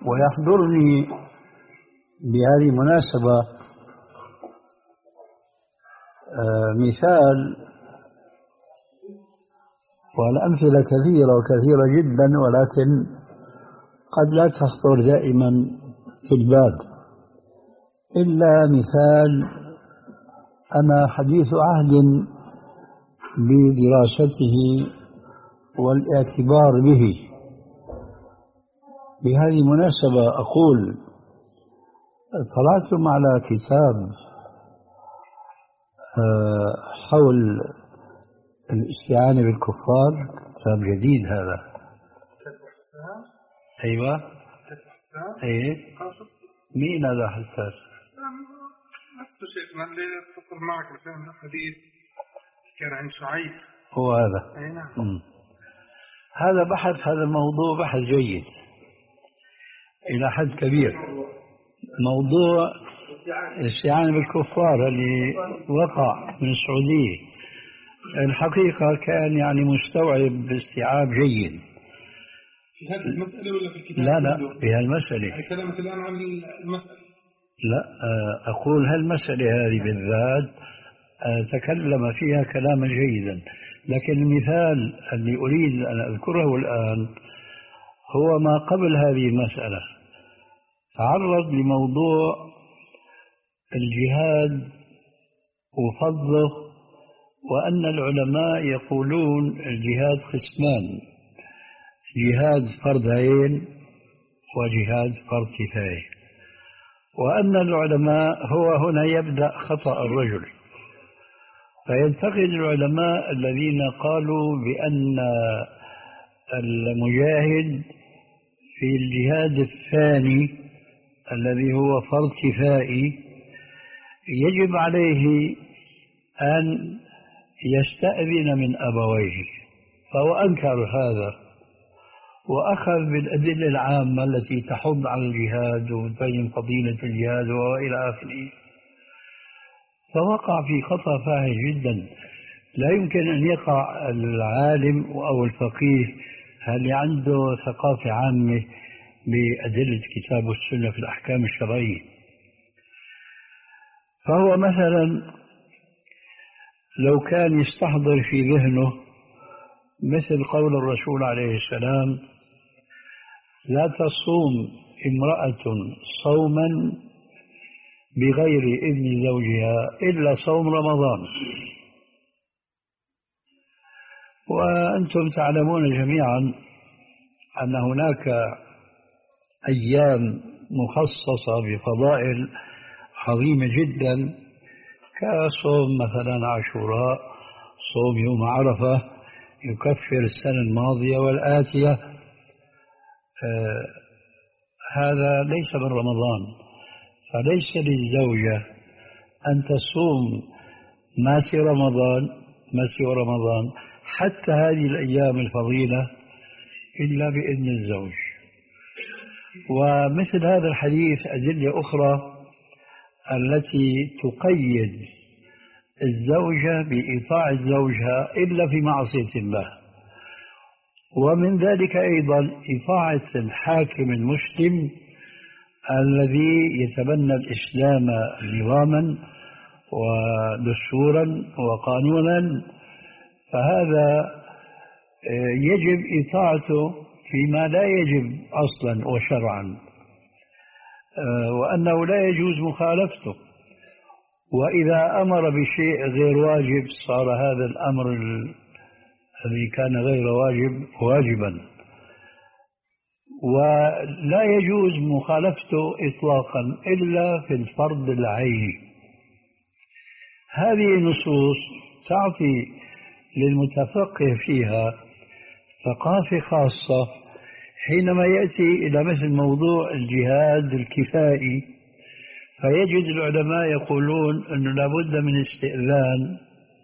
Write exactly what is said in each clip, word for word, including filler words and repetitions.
ويحضرني بهذه المناسبة مثال، والأمثلة كثيرة وكثيرة جدا، ولكن قد لا تخطر دائما في البال، إلا مثال أنا حديث عهد بدراسته والاعتبار به. بهذه المناسبة أقول اطلعتم على كتاب حول الاستعانة بالكفار، كتاب جديد هذا. أيوة. أيه. مين هذا حساس؟ نفس الشيء من اللي اتصل معك بسنة حديث كان عن شعيب. هو هذا. أي نعم. م. هذا بحث، هذا الموضوع بحث جيد إلى حد كبير. موضوع الاستعانة بالكفار اللي وقع من السعودية الحقيقة كان يعني مستوعب باستيعاب جيد. في هذه المسألة ولا في الكتاب؟ لا لا في هالمسألة. يعني كلامك الآن عن المسألة. لا أقول هالمسألة هذه بالذات تكلم فيها كلاما جيدا، لكن المثال اللي أريد أن أذكره الآن هو ما قبل هذه المسألة. تعرض لموضوع الجهاد وفضله، وأن العلماء يقولون الجهاد قسمان: جهاد فرض عين وجهاد فرض كفاية، وأن العلماء هو هنا يبدأ خطأ الرجل. فينتقد العلماء الذين قالوا بأن المجاهد في الجهاد الثاني الذي هو فرض كفائي يجب عليه أن يستأذن من أبويه، فهو أنكر هذا وأخذ بالأدلة العامة التي تحض على الجهاد وتبين فضيلة الجهاد وإلى آخره، فوقع في خطأ فاحش جدا. لا يمكن أن يقع العالم أو الفقيه اللي عنده ثقافة عامة بأدلة الكتاب والسنة في الأحكام الشرعية. فهو مثلا لو كان يستحضر في ذهنه مثل قول الرسول عليه السلام: لا تصوم امرأة صوما بغير إذن زوجها إلا صوم رمضان. وأنتم تعلمون جميعا أن هناك أيام مخصصة بفضائل عظيمة جدا، كصوم مثلا عاشوراء، صوم يوم عرفة يكفر السنة الماضية والآتية. آه هذا ليس من رمضان، فليس للزوجة أن تصوم ما سوى رمضان ما سوى رمضان حتى هذه الأيام الفضيلة إلا بإذن الزوج. ومثل هذا الحديث أدلة أخرى التي تقيد الزوجة بإطاعة زوجها إلا في معصية الله، ومن ذلك أيضا إطاعة الحاكم المسلم الذي يتبنى الإسلام نظاما ودستورا وقانونا، فهذا يجب إطاعته فيما لا يجب أصلا وشرعا، وأنه لا يجوز مخالفته. وإذا أمر بشيء غير واجب صار هذا الأمر الذي كان غير واجب واجبا، ولا يجوز مخالفته إطلاقا إلا في الفرض العيني. هذه النصوص تعطي للمتفقه فيها ثقافة خاصة حينما يأتي إلى مثل موضوع الجهاد الكفائي، فيجد العلماء يقولون أنه لابد من استئذان.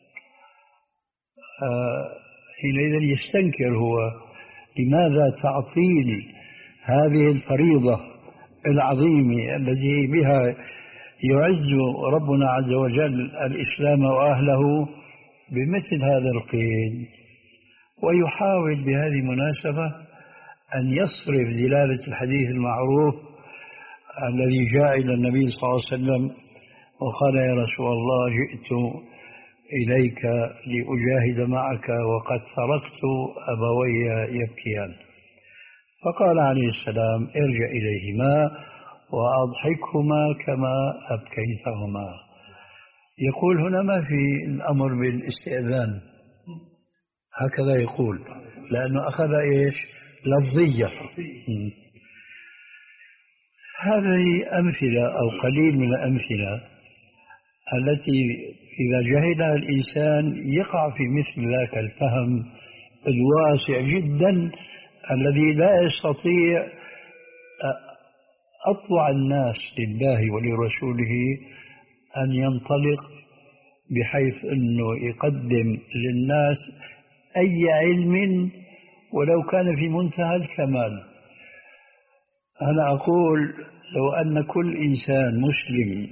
آه حينئذ يستنكر هو لماذا تعطيل هذه الفريضة العظيمة التي بها يعز ربنا عز وجل الإسلام وأهله بمثل هذا القيد. ويحاول بهذه المناسبة أن يصرف دلالة الحديث المعروف الذي جاء إلى النبي صلى الله عليه وسلم وقال يا رسول الله جئت إليك لأجاهد معك وقد تركت أبوي يبكيان، فقال عليه السلام ارجع إليهما وأضحكهما كما أبكيتهما. يقول هنا ما في الأمر بالاستئذان، هكذا يقول لأنه أخذ إيش لفظية. هذه أمثلة أو قليل من الأمثلة التي إذا جهلها الإنسان يقع في مثل ذاك الفهم الواسع جدا الذي لا يستطيع أطوع الناس لله ولرسوله أن ينطلق بحيث أنه يقدم للناس أي علم ولو كان في منتهى الكمال. أنا أقول لو أن كل إنسان مسلم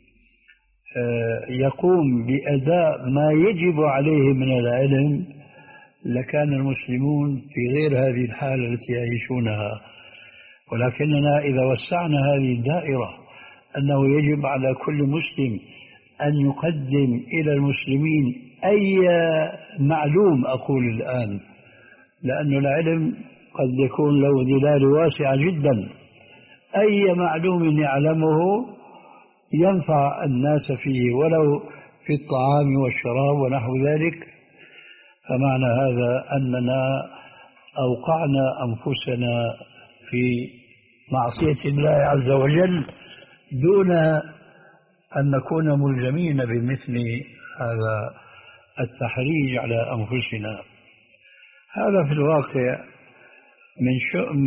يقوم بأداء ما يجب عليه من العلم لكان المسلمون في غير هذه الحالة التي يعيشونها، ولكننا إذا وسعنا هذه الدائرة أنه يجب على كل مسلم أن يقدم إلى المسلمين أي معلوم، أقول الآن لأن العلم قد يكون له دلالة واسعة جدا، أي معلوم يعلمه ينفع الناس فيه ولو في الطعام والشراب ونحو ذلك. فمعنى هذا أننا أوقعنا أنفسنا في معصية الله عز وجل دون أن نكون ملزمين بمثل هذا التحريج على أنفسنا. هذا في الواقع من شؤم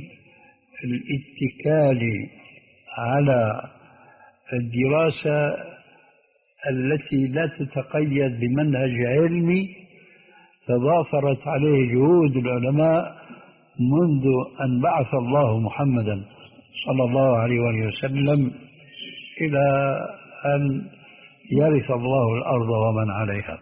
الاتكال على الدراسة التي لا تتقيد بمنهج علمي تضافرت عليه جهود العلماء منذ أن بعث الله محمدا صلى الله عليه وسلم إلى أن يرث الله الأرض ومن عليها.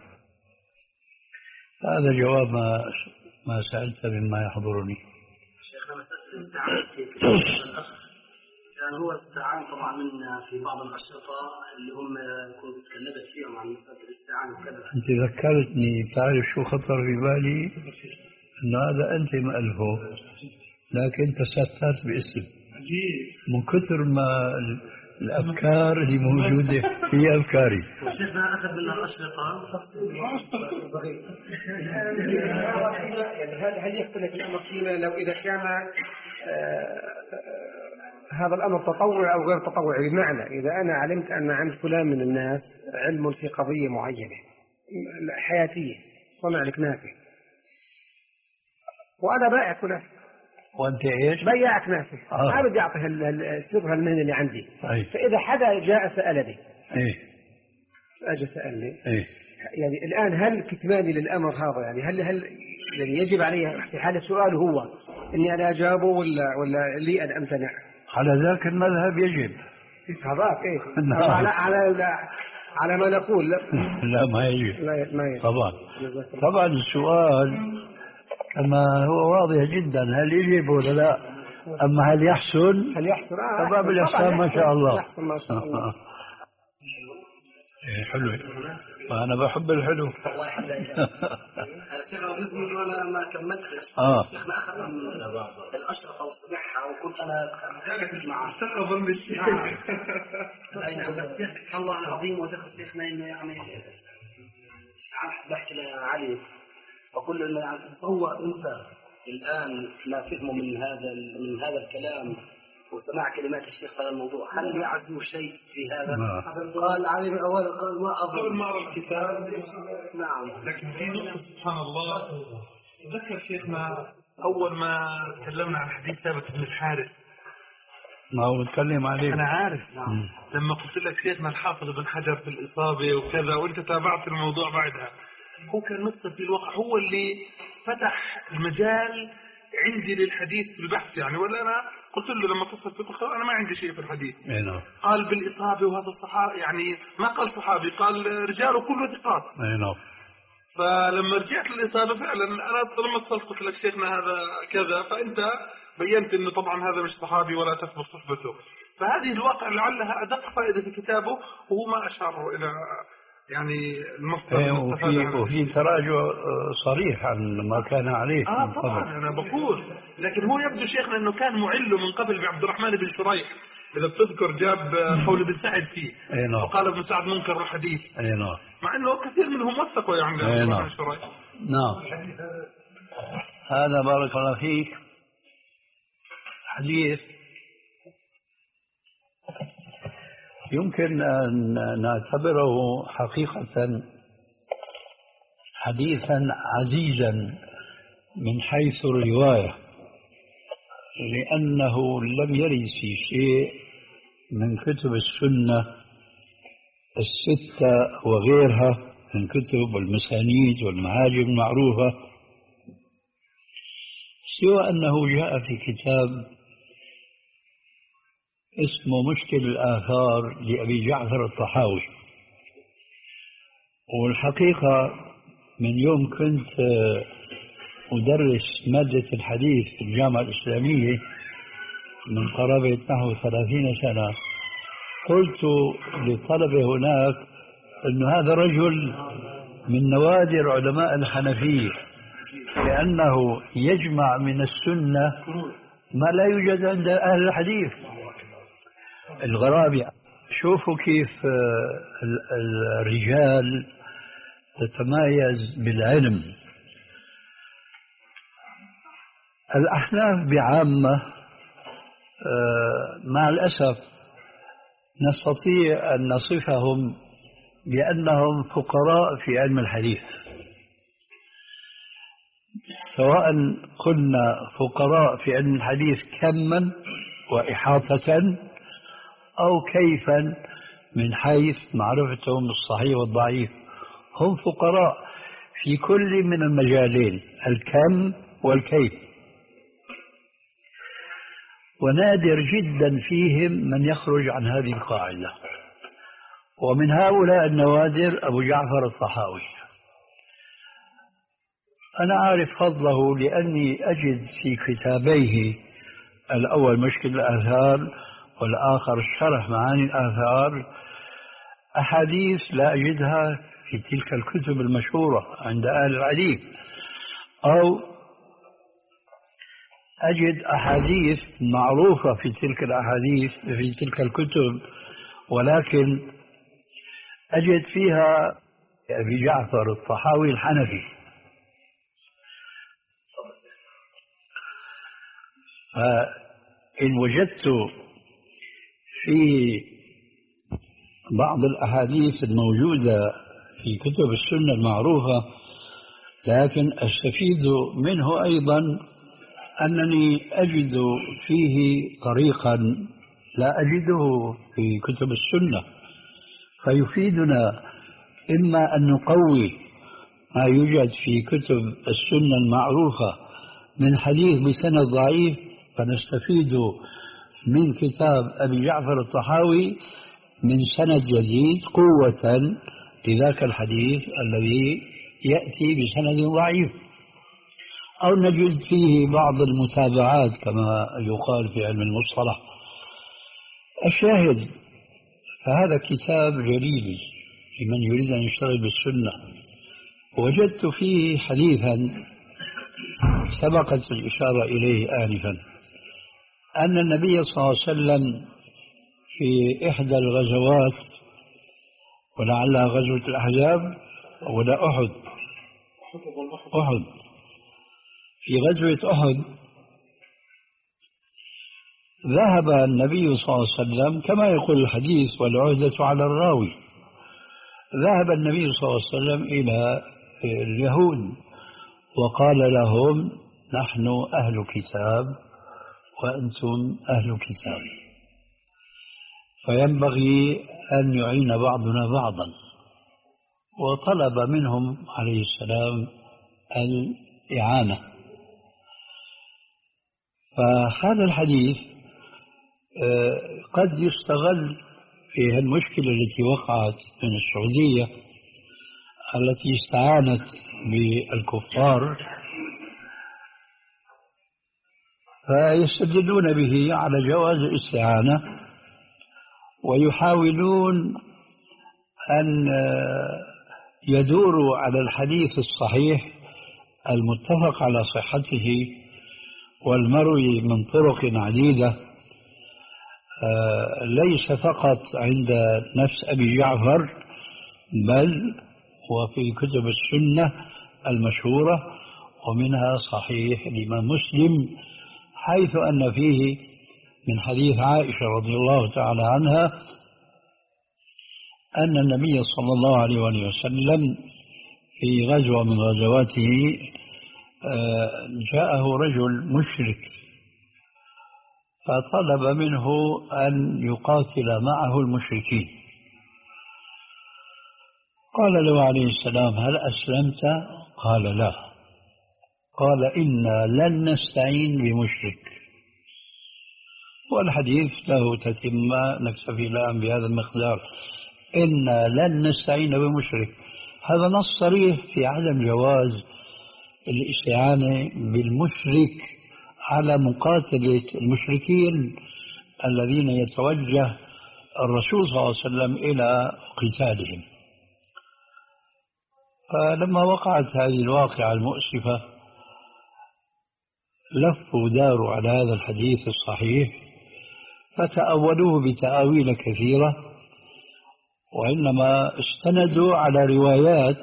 هذا جواب ما ما سألت مما يحضرني. شيخنا مسألة الاستعانة في كتاب الأخ كان هو استعان طبعا منا في بعض الأشرطة اللي هم كنت تكلمت فيهم عن مسألة الاستعانة وكذا. أنت ذكرتني، تعرف شو خطر في بالي؟ أنه هذا أنت مألفه لكن تسترت باسم من كثر ما الأفكار اللي موجودة في أفكاري. شيخنا أخذ من الأشرطة يعني هل هل يختلف الأمر فيما لو إذا كان هذا الأمر تطوعي أو غير تطوعي؟ بمعنى إذا أنا علمت أن عند فلان من الناس علم في قضية معينة حياتية، صنع الكنافة، وأنا بائع كنافة وأنت إيش؟ بياع كنافة، آه. ما بدي أعطي السر المهنة اللي عندي. أي. فإذا حدا جاء سألني إيه أجي سألني إيه يعني الآن هل كتماني للأمر هذا يعني هل هل يعني يجب علي في حالة سؤاله هو إني أنا أجابه ولا ولا لي أن أمتنع؟ على ذاك المذهب يجب. هذاك إيه على على على ما نقول لا لا ما يجب. لا ما يجب طبعا طبعا السؤال كما هو واضح جدا هل يجب ولا لا، أما هل يحسن هل يحسن آه طبعا بالإحسان ما شاء الله. يحسن ما شاء الله. إيه حلو، فأنا بحب الحلو. الله يحفظك. شيخنا بإذن الله أنا ما كملتش. آه. شيخنا أخذ من الأشرطة وسمعها وكنت أنا متابع معه. استغرب بالشيء. أي نعم بس سبحان الله العظيم وذكر شيخنا إنه يعني مش عارف بحكي لعلي أقول له إنه يعني تتصور أنت الآن ما فهمه من هذا من هذا الكلام وسمع كلمات الشيخ على الموضوع هل يعزو شيء في هذا؟ نعم. قال علي من أول قال ما أظن قبل ما أرى الكتاب. نعم. لكن في نقطة سبحان الله تذكر شيخنا أول ما تكلمنا عن حديث ثابت بن الحارث. ما هو بتكلم عليه. أنا عارف. نعم. لما قلت لك شيخنا الحافظ بن حجر في الإصابة وكذا وأنت تابعت الموضوع بعدها، هو كان متصل في الواقع، هو اللي فتح المجال عندي للحديث في البحث يعني. ولا أنا قلت له لما اتصل فيه قلت له أنا ما عندي شيء في الحديث. نعم. قال بالإصابة وهذا الصحابي يعني ما قال صحابي، قال رجاله كله ثقات. نعم. فلما رجعت للإصابة فعلا أنا لما اتصلت قلت لك شيخنا هذا كذا، فأنت بينت أنه طبعا هذا مش صحابي ولا تثبت صحبته. فهذه الواقع لعلها أدق فائدة في كتابه، وهو ما أشار إلى يعني المصدر إيه، المستفاد وفي عنه. وفي تراجع صريح عن ما كان عليه آه من طبعا قبل. أنا بقول، لكن هو يبدو شيخنا أنه كان معله من قبل بعبد الرحمن بن شريح، إذا بتذكر جاب قول ابن سعد فيه. أي نعم. وقال ابن سعد منكر الحديث. أي نعم. مع أنه كثير منهم وثقوا يعني عبد الرحمن بن شريح. نعم. هذا بارك الله فيك حديث يمكن أن نعتبره حقيقة حديثا عزيزا من حيث الرواية، لأنه لم يرد في شيء من كتب السنة الستة وغيرها من كتب والمسانيد والمعاجم المعروفة، سوى أنه جاء في كتاب اسمه مشكل الآثار لأبي جعفر الطحاوي. والحقيقة من يوم كنت أدرس مادة الحديث في الجامعة الإسلامية من قرابة نحو ثلاثين سنة، قلت للطلبة هناك أن هذا رجل من نوادر علماء الحنفية، لأنه يجمع من السنة ما لا يوجد عند أهل الحديث. الغرابة شوفوا كيف الرجال تتميز بالعلم. الأحناف بعامة مع الأسف نستطيع أن نصفهم بأنهم فقراء في علم الحديث، سواء قلنا فقراء في علم الحديث كما وإحاطة أو كيفا من حيث معرفتهم الصحيح والضعيف. هم فقراء في كل من المجالين، الكم والكيف، ونادر جدا فيهم من يخرج عن هذه القاعدة. ومن هؤلاء النوادر أبو جعفر الطحاوي. أنا أعرف فضله لأني أجد في كتابيه، الأول مشكل الآثار والآخر شرح معاني الآثار، أحاديث لا أجدها في تلك الكتب المشهورة عند أهل الحديث، أو أجد أحاديث معروفة في تلك الأحاديث في تلك الكتب، ولكن أجد فيها أبي جعفر الطحاوي الحنفي. فإن وجدت في بعض الأحاديث الموجودة في كتب السنة المعروفة، لكن أستفيد منه أيضا أنني أجد فيه طريقا لا أجده في كتب السنة، فيفيدنا إما أن نقوي ما يوجد في كتب السنة المعروفة من حديث بسند ضعيف، فنستفيد من كتاب أبي جعفر الطحاوي من سند جديد قوة لذاك الحديث الذي يأتي بسند ضعيف، أو نجد فيه بعض المتابعات كما يقال في علم المصطلح. الشاهد، فهذا كتاب جليل لمن يريد أن يشتغل بالسنة. وجدت فيه حديثا سبقت الإشارة إليه آنفا، أن النبي صلى الله عليه وسلم في إحدى الغزوات، ولعلها غزوة الأحزاب ولا أحد أحد في غزوة أحد ذهب النبي صلى الله عليه وسلم كما يقول الحديث والعهدة على الراوي، ذهب النبي صلى الله عليه وسلم إلى اليهود وقال لهم: نحن أهل كتاب وأنتم أهل كتاب، فينبغي أن يعين بعضنا بعضا. وطلب منهم عليه السلام الإعانة. فهذا الحديث قد يستغل في المشكلة التي وقعت من السعودية التي استعانت بالكفار فيستدلون به على جواز الاستعانة، ويحاولون أن يدوروا على الحديث الصحيح المتفق على صحته والمروي من طرق عديدة، ليس فقط عند نفس أبي جعفر بل وفي كتب السنة المشهورة، ومنها صحيح الإمام مسلم، حيث أن فيه من حديث عائشة رضي الله تعالى عنها أن النبي صلى الله عليه وسلم في غزوة من غزواته جاءه رجل مشرك فطلب منه أن يقاتل معه المشركين، قال له عليه السلام: هل أسلمت؟ قال: لا. قال: إنا لن نستعين بمشرك. والحديث له تتمة، نكتفي الآن بهذا المقدار. إنا لن نستعين بمشرك، هذا نص صريح في عدم جواز الاستعانة بالمشرك على مقاتلة المشركين الذين يتوجه الرسول صلى الله عليه وسلم إلى قتالهم. فلما وقعت هذه الواقعة المؤسفة لفوا داروا على هذا الحديث الصحيح فتأولوه بتأويل كثيرة، وإنما استندوا على روايات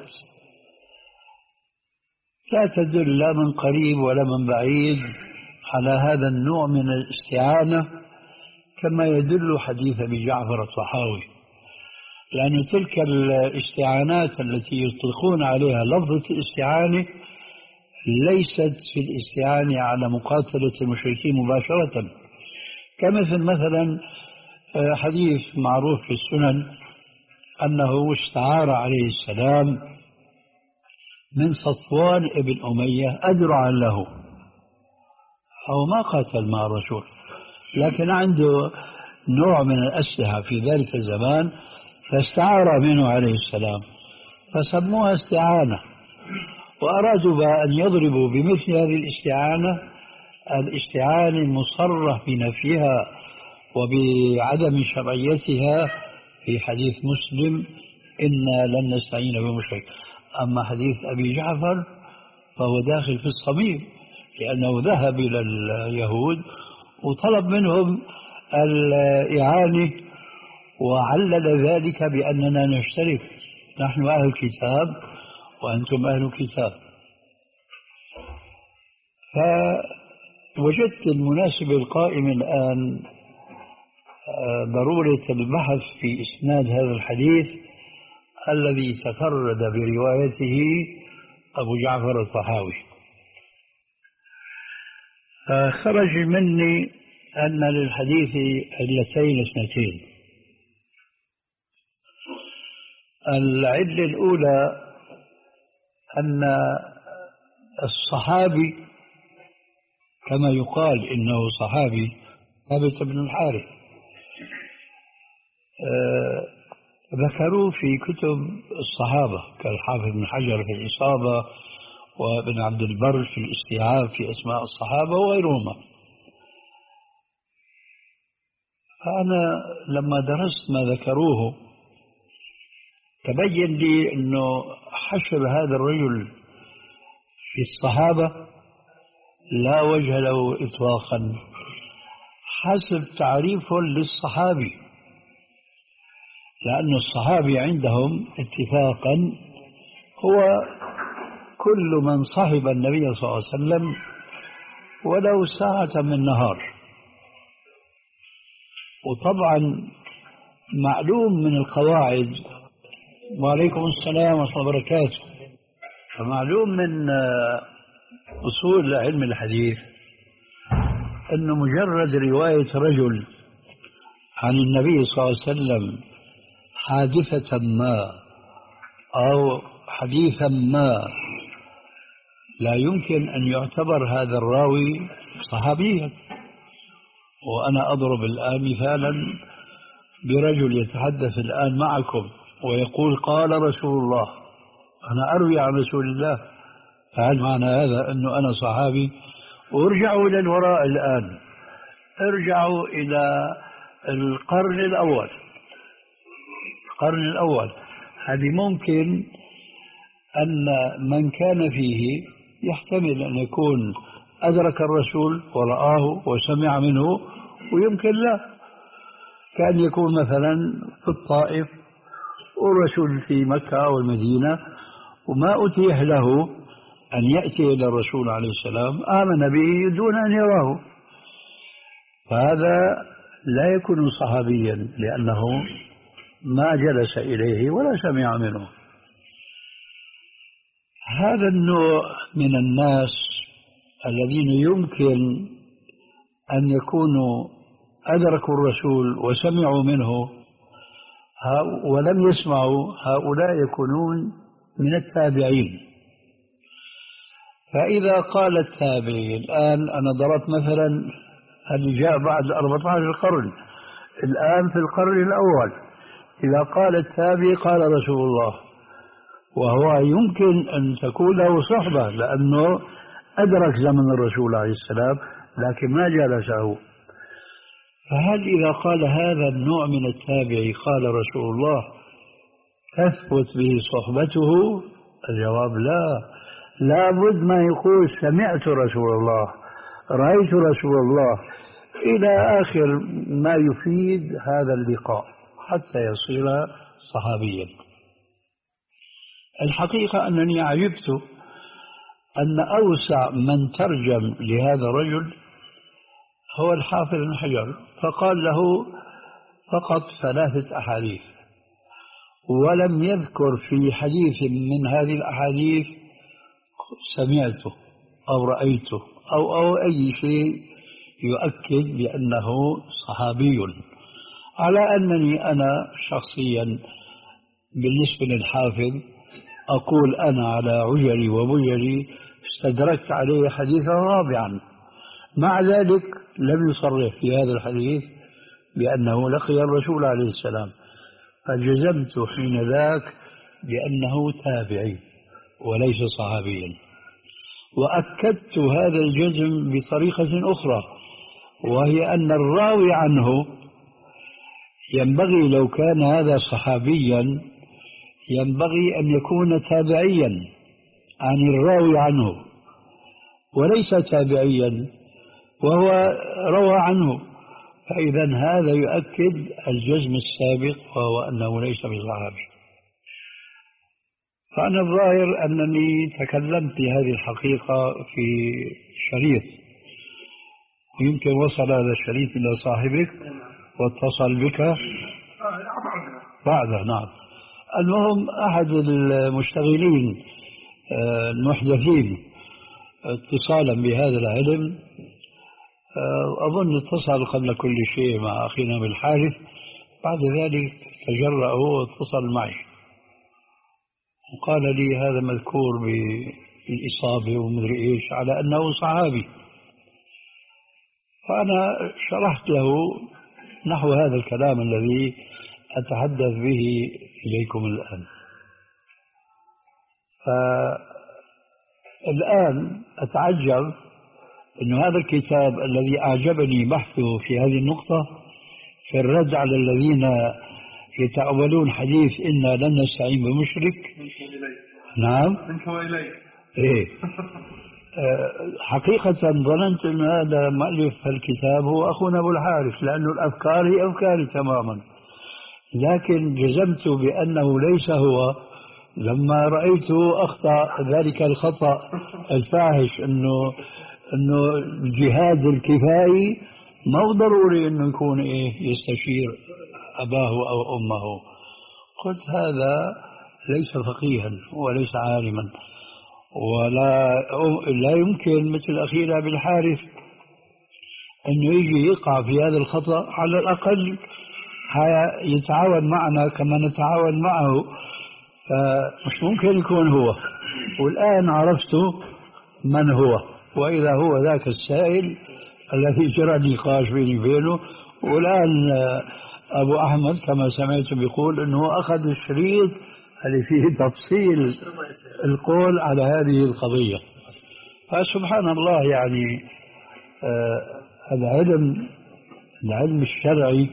لا تدل لا من قريب ولا من بعيد على هذا النوع من الاستعانة، كما يدل حديث أبي جعفر الطحاوي، لأن تلك الاستعانات التي يطلقون عليها لفظة الاستعانة ليست في الاستعانة على مقاتلة المشركين مباشرة، كمثل مثلا حديث معروف في السنن أنه استعار عليه السلام من صفوان ابن أمية أدرعا له، أو ما قاتل مع الرسول لكن عنده نوع من الأسلحة في ذلك الزمان فاستعار منه عليه السلام، فسموها استعانة، وأرادوا بأن يضربوا بمثل هذه الاستعانة الاستعانة المصرح بنفيها وبعدم شرعيتها في حديث مسلم: إنا لن نستعين بمشرك. أما حديث أبي جعفر فهو داخل في الصميم، لأنه ذهب إلى اليهود وطلب منهم الإعانة وعلل ذلك بأننا نشترك، نحن أهل الكتاب وأنتم أهل الكتاب. فوجدت المناسبة القائمة الآن ضرورة البحث في إسناد هذا الحديث الذي تفرد بروايته أبو جعفر الطحاوي. خرج مني أن للحديث علتين اثنتين. العلة الأولى أن الصحابي كما يقال إنه صحابي ثابت بن الحارث ذكروا في كتب الصحابة كالحافظ بن حجر في الإصابة وابن عبد البر في الاستيعاب في أسماء الصحابة وغيرهما. فأنا لما درست ما ذكروه تبين لي أنه حشر هذا الرجل في الصحابة لا وجه له إطلاقا حسب تعريفه للصحابي، لأن الصحابي عندهم اتفاقا هو كل من صحب النبي صلى الله عليه وسلم ولو ساعة من نهار. وطبعا معلوم من القواعد، وعليكم السلام ورحمة الله وبركاته، فمعلوم من أصول علم الحديث أنه مجرد رواية رجل عن النبي صلى الله عليه وسلم حادثة ما أو حديثا ما لا يمكن أن يعتبر هذا الراوي صحابيا. وأنا أضرب الآن مثالا برجل يتحدث الآن معكم ويقول: قال رسول الله، أنا أروي عن رسول الله، فهل معنى هذا أنه أنا صحابي؟ وارجعوا إلى الوراء الآن، ارجعوا إلى القرن الأول. القرن الأول هذه ممكن أن من كان فيه يحتمل أن يكون أدرك الرسول ورآه وسمع منه، ويمكن لا، كان يكون مثلا في الطائف والرسول في مكة أو المدينة وما أتيح له أن يأتي إلى الرسول عليه السلام، آمن به دون أن يراه، فهذا لا يكون صحابيا لأنه ما جلس إليه ولا سمع منه. هذا النوع من الناس الذين يمكن أن يكونوا أدركوا الرسول وسمعوا منه ولم يسمعوا، هؤلاء يكونون من التابعين. فإذا قال التابعي الآن، أنا ضربت مثلا اللي جاء بعد أربعة عشر قرن، الآن في القرن الأول، إذا قال التابعي قال رسول الله، وهو يمكن أن تكون له صحبة لأنه أدرك زمن الرسول عليه السلام لكن ما جلسه. فهل إذا قال هذا النوع من التابعي قال رسول الله تثبت به صحبته؟ الجواب لا، لا بد ما يقول سمعت رسول الله، رأيت رسول الله، إلى آخر ما يفيد هذا اللقاء حتى يصير صحابيا. الحقيقة أنني عجبت أن أوسع من ترجم لهذا الرجل هو الحافظ بن حجر، فقال له فقط ثلاثة أحاديث، ولم يذكر في حديث من هذه الأحاديث سمعته أو رأيته أو, أو أي شيء يؤكد بأنه صحابي، على أنني أنا شخصيا بالنسبة للحافظ أقول أنا على عجلي وبجلي استدركت عليه حديثا رابعا، مع ذلك لم يصرح في هذا الحديث بأنه لقي الرسول عليه السلام، فجزمت حين ذاك بأنه تابعي وليس صحابيا. وأكدت هذا الجزم بطريقة أخرى، وهي أن الراوي عنه ينبغي لو كان هذا صحابيا ينبغي أن يكون تابعيا عن الراوي عنه، وليس تابعيا وهو روى عنه، فإذا هذا يؤكد الجزم السابق وهو أنه ليس بصحابي. فأنا الظاهر أنني تكلمت بهذه الحقيقة في شريط، ويمكن وصل هذا الشريط إلى صاحبك واتصل بك بعدها. نعم. المهم أحد المشتغلين المحدثين اتصالا بهذا العلم، أظن اتصل قبل كل شيء مع أخينا بالحارث، بعد ذلك تجرأ هو واتصل معي وقال لي هذا مذكور بالإصابة ومدري إيش على أنه صحابي. فأنا شرحت له نحو هذا الكلام الذي أتحدث به إليكم الآن. فالآن أتعجب أن هذا الكتاب الذي أعجبني بحثه في هذه النقطة في الرد على الذين يتأولون حديث إنا لن نستعين بمشرك. نعم. منك وإليك. إيه. حقيقة ظننت أن هذا مؤلف الكتاب هو أخونا أبو الحارث، لأن الأفكار هي أفكاري تماما، لكن جزمت بأنه ليس هو لما رأيته أخطأ ذلك الخطأ الفاحش، أنه أنه الجهاد الكفائي ما هو ضروري أنه يكون إيه يستشير أباه أو أمه. قلت هذا ليس فقيها وليس عالما، ولا لا يمكن مثل أخينا بالحارث أنه يجي يقع في هذا الخطأ، على الأقل يتعاون معنا كما نتعاون معه، فمش ممكن يكون هو. والآن عرفت من هو، وإذا هو ذاك السائل الذي جرى نقاش بيني وبينه. والآن أبو أحمد كما سمعت بيقول أنه أخذ الشريط اللي فيه تفصيل القول على هذه القضية. فسبحان الله يعني آه العلم العلم الشرعي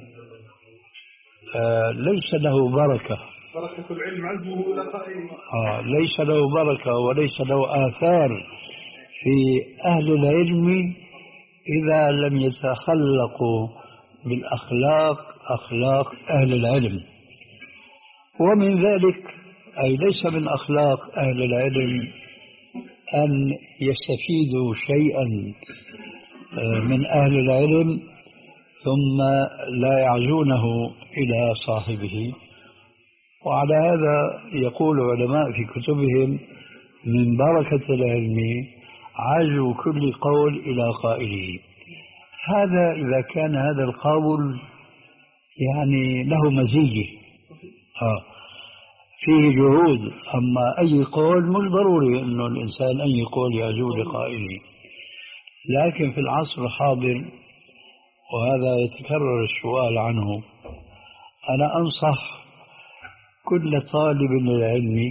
آه ليس له بركة. بركة العلم علمه إلى قائله. آه ليس له بركة وليس له آثار في أهل العلم إذا لم يتخلقوا بالأخلاق أخلاق أهل العلم. ومن ذلك أي ليس من أخلاق أهل العلم أن يستفيدوا شيئا من أهل العلم ثم لا يعزونه إلى صاحبه. وعلى هذا يقول علماء في كتبهم من بركة العلم عزو كل قول إلى قائله. هذا إذا كان هذا القول يعني له مزية آه فيه جهود. أما أي قول مش ضروري أنه الإنسان أي قول يعزو لقائله. لكن في العصر الحاضر وهذا يتكرر السؤال عنه، أنا أنصح كل طالب للعلم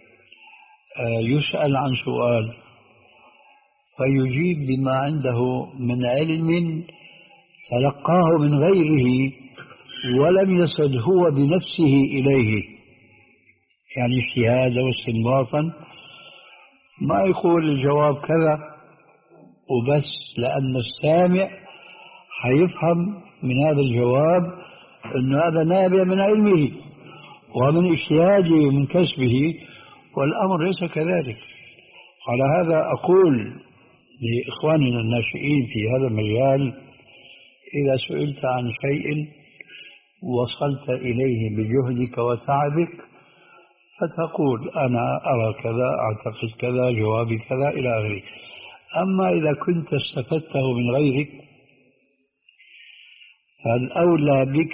يسأل عن سؤال فيجيب بما عنده من علم تلقاه من غيره ولم يصل هو بنفسه إليه، يعني اجتهادا واستنباطا. ما يقول الجواب كذا وبس، لأن السامع حيفهم من هذا الجواب أن هذا نابع من علمه ومن اجتهاده ومن كسبه، والأمر ليس كذلك. على هذا أقول لإخواننا الناشئين في هذا المجال: إذا سئلت عن شيء وصلت إليه بجهدك وتعبك فتقول أنا أرى كذا، أعتقد كذا، جوابي كذا إلى آخره. أما إذا كنت استفدته من غيرك فالأولى بك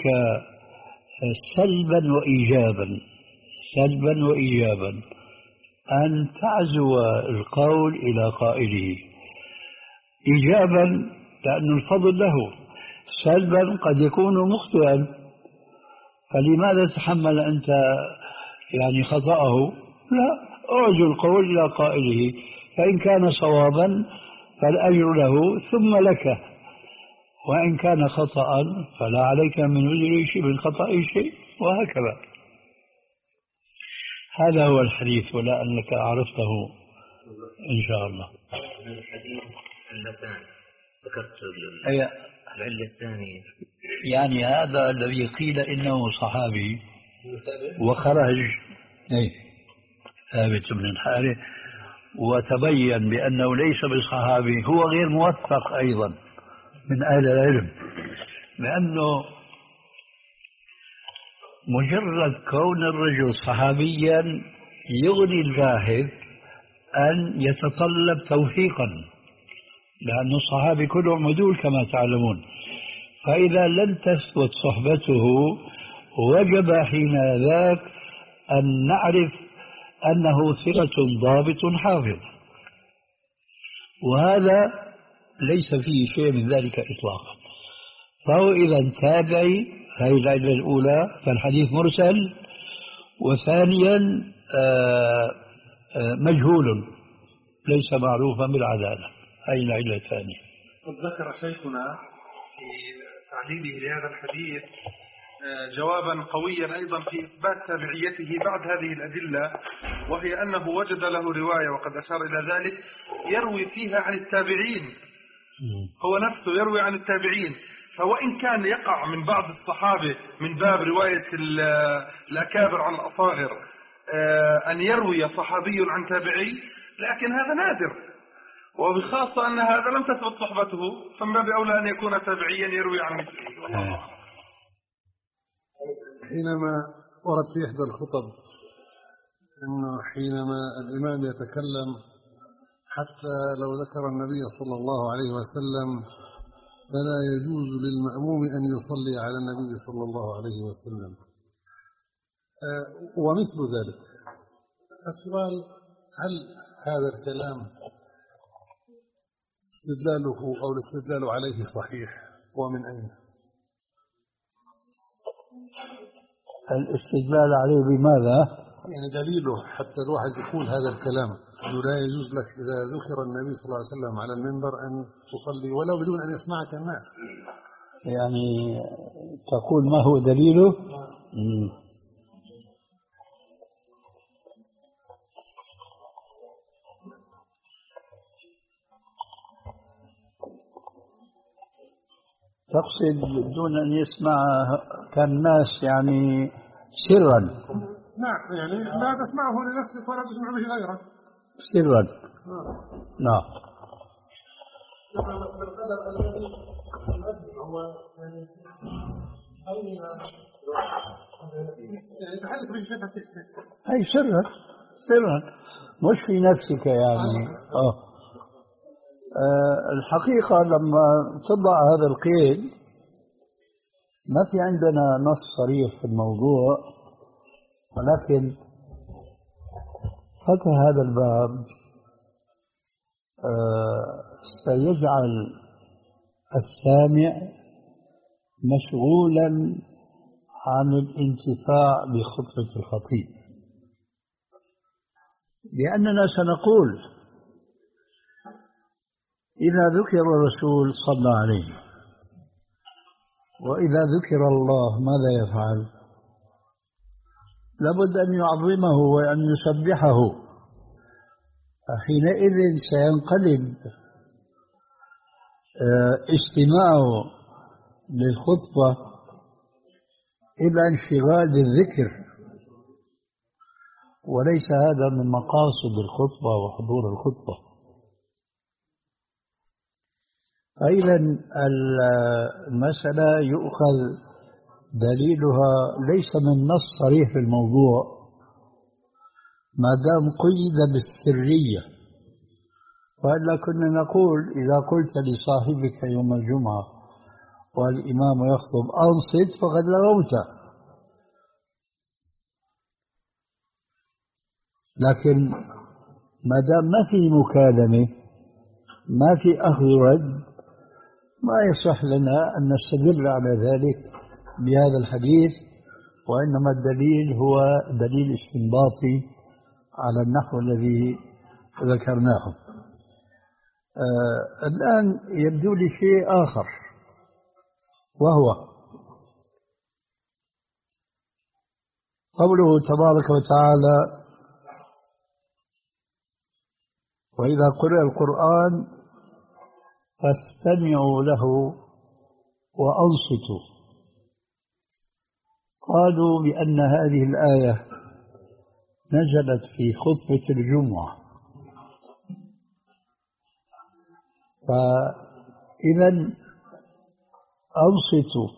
سلبا وإيجابا سلبا وإيجابا أن تعزو القول إلى قائله. إيجابا لأن الفضل له، سلبا قد يكون مخطئا، فلماذا تحمل أنت يعني خطأه؟ لا، أعزو القول إلى قائله، فإن كان صوابا فالأجر له ثم لك، وإن كان خطأ فلا عليك من وزر شيء من خطأ شيء، وهكذا. هذا هو الحديث، ولا أنك عرفته إن شاء الله. الحديث علتان ذكرت أي العلة الثانية، يعني هذا الذي قيل إنه صحابي وخرج أي ثابت بن الحارث وتبين بأنه ليس بالصحابي، هو غير موثق أيضا من أهل العلم، لأنه مجرد كون الرجل صحابيا يغني الباحث أن يتطلب توثيقا، لأن الصحابي كلهم عدول كما تعلمون. فإذا لم تثبت صحبته وجب حين ذاك أن نعرف أنه ثقة ضابط حافظ، وهذا ليس فيه شيء من ذلك إطلاقا. فهو إذا تابعي، هذه العلة الأولى، فالحديث مرسل. وثانيا آآ آآ مجهول ليس معروفا بالعدالة، هذه العلة الثانية. قد ذكر شيخنا في تعليله لهذا الحديث جوابا قويا أيضا في إثبات تابعيته بعد هذه الأدلة، وهي أنه وجد له رواية وقد أشار إلى ذلك يروي فيها عن التابعين، هو نفسه يروي عن التابعين. فوإن كان يقع من بعض الصحابة من باب رواية الأكابر عن الأصاغر أن يروي صحابي عن تابعي، لكن هذا نادر، وبخاصة أن هذا لم تثبت صحبته، فمن باب أولى أن يكون تابعيا يروي عن مثله. حينما ورد في إحدى الخطب أنه حينما الإمام يتكلم حتى لو ذكر النبي صلى الله عليه وسلم فلا يجوز للمأموم أن يصلي على النبي صلى الله عليه وسلم، ومثل ذلك. السؤال: هل هذا الكلام استدلاله أو الاستدلال عليه صحيح، ومن أين؟ الاستدلال عليه بماذا؟ يعني دليله حتى الواحد يقول هذا الكلام أنه لا يجوز لك إذا ذكر النبي صلى الله عليه وسلم على المنبر أن تصلي ولو بدون أن يسمعك الناس. يعني تقول ما هو دليله؟ مم. تقصد دون أن يسمع كالناس يعني سرا؟ نعم، يعني لا تسمعه لنفسك ولا تسمع به غيرك سرا. نعم. أي سرا سرا مش في نفسك يعني. آه. أه الحقيقة لما تضع هذا القيد ما في عندنا نص صريح في الموضوع، ولكن فتح هذا الباب أه سيجعل السامع مشغولا عن الانتفاع بخطبة الخطيب، لأننا سنقول إذا ذكر الرسول صلى عليه وإذا ذكر الله ماذا يفعل؟ لابد أن يعظمه وأن يسبحه. حينئذ سينقلب استماعه للخطبة إلى انشغال بالذكر، وليس هذا من مقاصد الخطبة وحضور الخطبة. أيضا المسألة يؤخذ دليلها ليس من نص صريح في الموضوع ما دام قيد بالسرية، وإلا كنا نقول إذا قلت لصاحبك يوم الجمعة والإمام يخطب أنصت فقد لغوت، لكن ما دام ما في مكالمة ما في أخذ رد ما يصح لنا أن نستدل على ذلك بهذا الحديث، وإنما الدليل هو دليل استنباطي على النحو الذي ذكرناه. آه الآن يبدو لي شيء آخر، وهو قوله تبارك وتعالى وإذا قرئ القرآن فاستمعوا له وأنصتوا. قالوا بأن هذه الآية نزلت في خطبة الجمعة، فإذا أنصتوا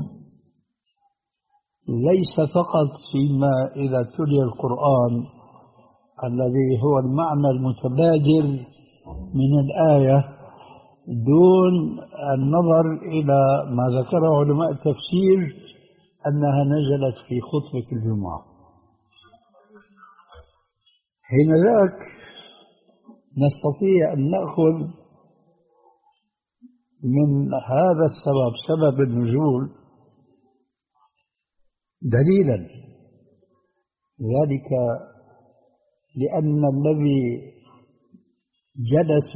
ليس فقط فيما إذا تلي القرآن الذي هو المعنى المتبادر من الآية دون النظر إلى ما ذكره علماء التفسير أنها نزلت في خطبة الجمعة. حينذاك نستطيع أن نأخذ من هذا السبب سبب النزول دليلا، ذلك لأن الذي جلس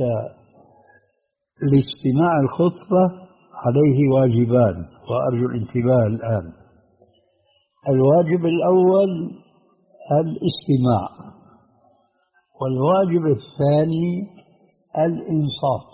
لاستماع الخطبة عليه واجبان، وأرجو الانتباه الآن. الواجب الأول الاستماع، والواجب الثاني الإنصات،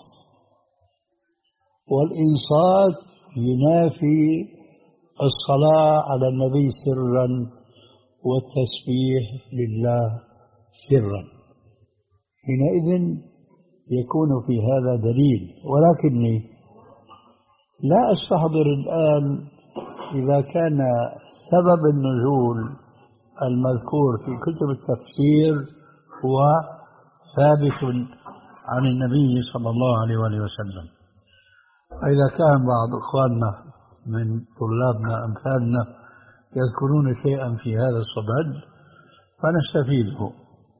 والإنصات ينافي الصلاة على النبي سرا والتسبيح لله سرا. حينئذ يكون في هذا دليل، ولكني لا أستحضر الآن إذا كان سبب النزول المذكور في كتب التفسير هو ثابت عن النبي صلى الله عليه وآله وسلم. إذا كان بعض إخواننا من طلابنا أمثالنا يذكرون شيئا في هذا الصدد فنستفيده.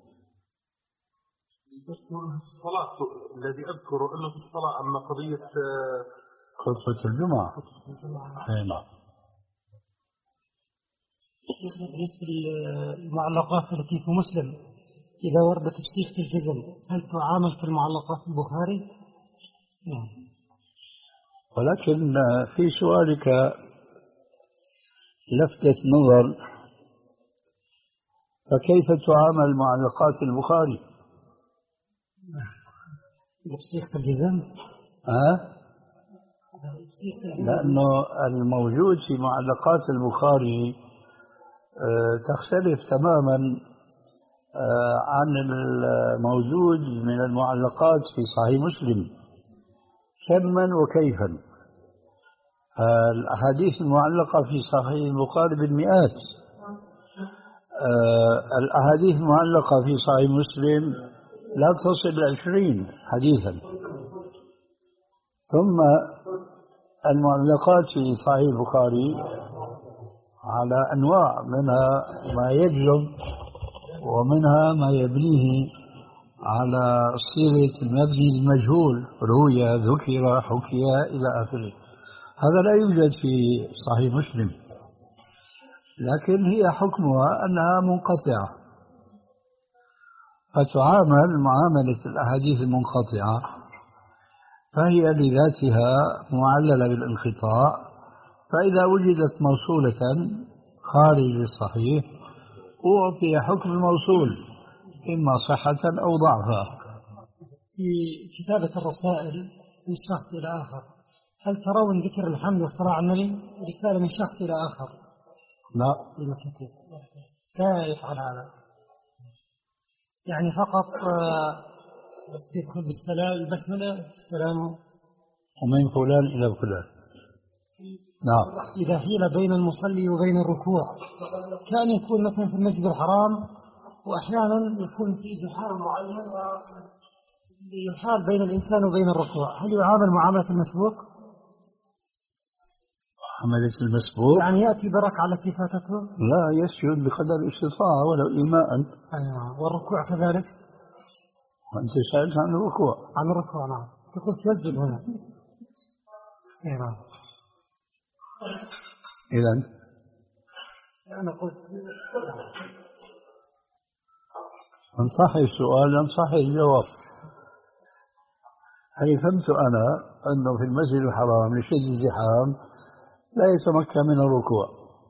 في الصلاة الذي أذكره أنه في الصلاة، أما قضية خطبة الجمعة. نعم. بالنسبة للمعلقات التي في مسلم إذا وردت بصيغة الجزم هل تعامل كالمعلقات في البخاري؟ نعم. ولكن في سؤالك لفتة نظر، فكيف تعامل معلقات البخاري؟ بصيغة الجزم؟ ها؟ لأنه الموجود في معلقات البخاري تختلف تماما عن الموجود من المعلقات في صحيح مسلم كما وكيفا. الأحاديث المعلقة في صحيح البخاري بالمئات، الأحاديث المعلقة في صحيح مسلم لا تصل العشرين حديثا. ثم المعلقات في صحيح البخاري على أنواع، منها ما يجلب ومنها ما يبنيه على صيغة المبني المجهول، روي ذكر حكي إلى آخره. هذا لا يوجد في صحيح مسلم، لكن هي حكمها أنها منقطعة، فتعامل معاملة الأحاديث المنقطعة، فهي لذاتها معللة بالانقطاع، فإذا وجدت موصولة خارج الصحيح أعطي حكم الموصول إما صحة أو ضعفا. في كتابة الرسائل من شخص إلى آخر، هل ترون ذكر الحمد والصلاة على النبي رسالة من شخص إلى آخر؟ لا، لا يفعل هذا، يعني فقط يدخل بالسلام البسملة السلام ومن فلان إلى فلان. نعم. إذا حيل بين المصلي وبين الركوع، كان يكون مثلا في المسجد الحرام وأحيانا يكون في زحام معين يحال بين الإنسان وبين الركوع، هل يعامل معاملة المسبوق؟ معاملة المسبوق يعني يأتي بركعة التي فاتته؟ لا، يسجد بقدر الاستطاعة ولو إيماء. أيوة. والركوع كذلك؟ وأنت سألت عن الركوع. عن الركوع نعم، تقول يسجد هنا. أيوة. إذن أنا قلت من صح السؤال لم صح الجواب. هل فهمت أنا أنه في المسجد الحرام لشد الزحام لا يتمكن من الركوع؟